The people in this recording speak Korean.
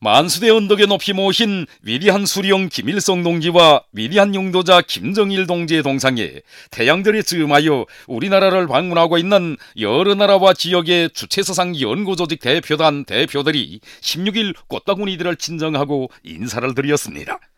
만수대 언덕에 높이 모신 위대한 수령 김일성 동지와 위대한 용도자 김정일 동지의 동상에 태양들이 즈음하여 우리나라를 방문하고 있는 여러 나라와 지역의 주체서상 연구조직 대표단 대표들이 16일 꽃바구니들을 친정하고 인사를 드렸습니다.